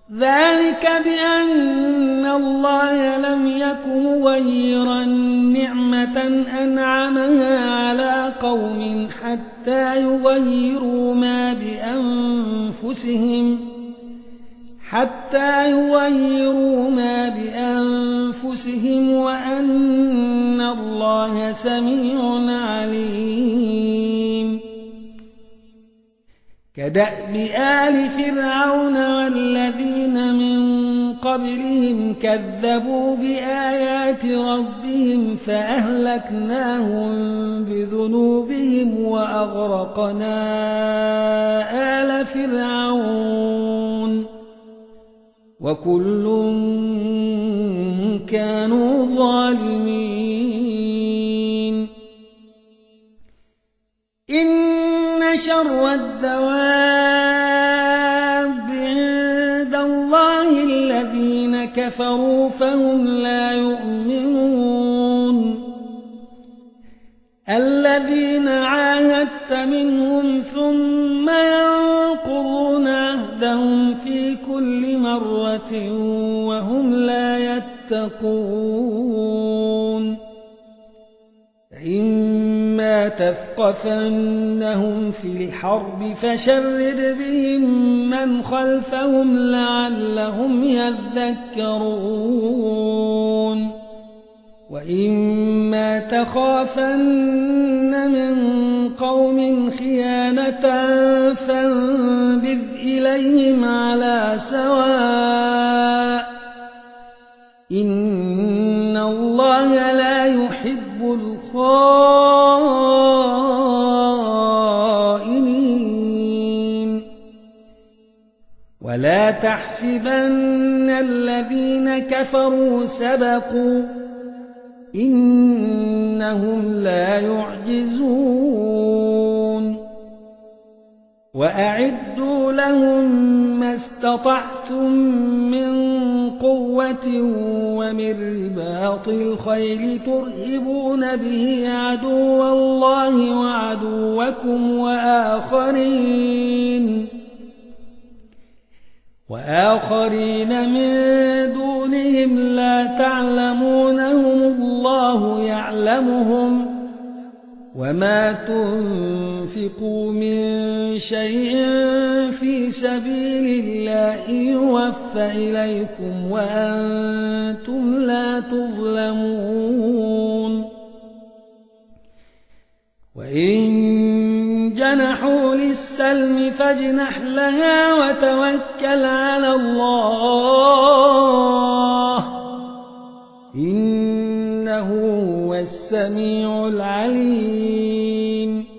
ذلك بأن الله لم يك مغيرا نعمة أنعمها على قوم حتى يغيروا ما بأنفسهم وأن الله سميع عليم. كدأب آل فرعون والذين من قبلهم كذبوا بآيات ربهم فأهلكناهم بذنوبهم وأغرقنا آل فرعون وكل كانوا ظالمين. إن شر الدواب عند الله الذين كفروا فهم لا يؤمنون. الذين عاهدت منهم ثم ينقضون عهدهم في كل مرة وهم لا يتقون. إما تثقفنهم في الحرب فشرد بهم من خلفهم لعلهم يذكرون. وإما تخافن من قوم خيانة فانبذ إليهم على سواء إن الله لا يحب الخائنين. ولا تحسبن الذين كفروا سبقوا إنهم لا يعجزون. وأعدوا لهم ما استطعتم من قوة ومن رباط الخيل ترهبون به عدو الله وعدوكم وآخرين من دونهم لا تعلمونهم الله يعلمهم وما تنفقوا من شيء في سبيل الله يوفى إليكم وأنتم لا تظلمون. وإن جنحوا للسلم فاجنح لها وتوكل على الله إنه هو السميع العليم.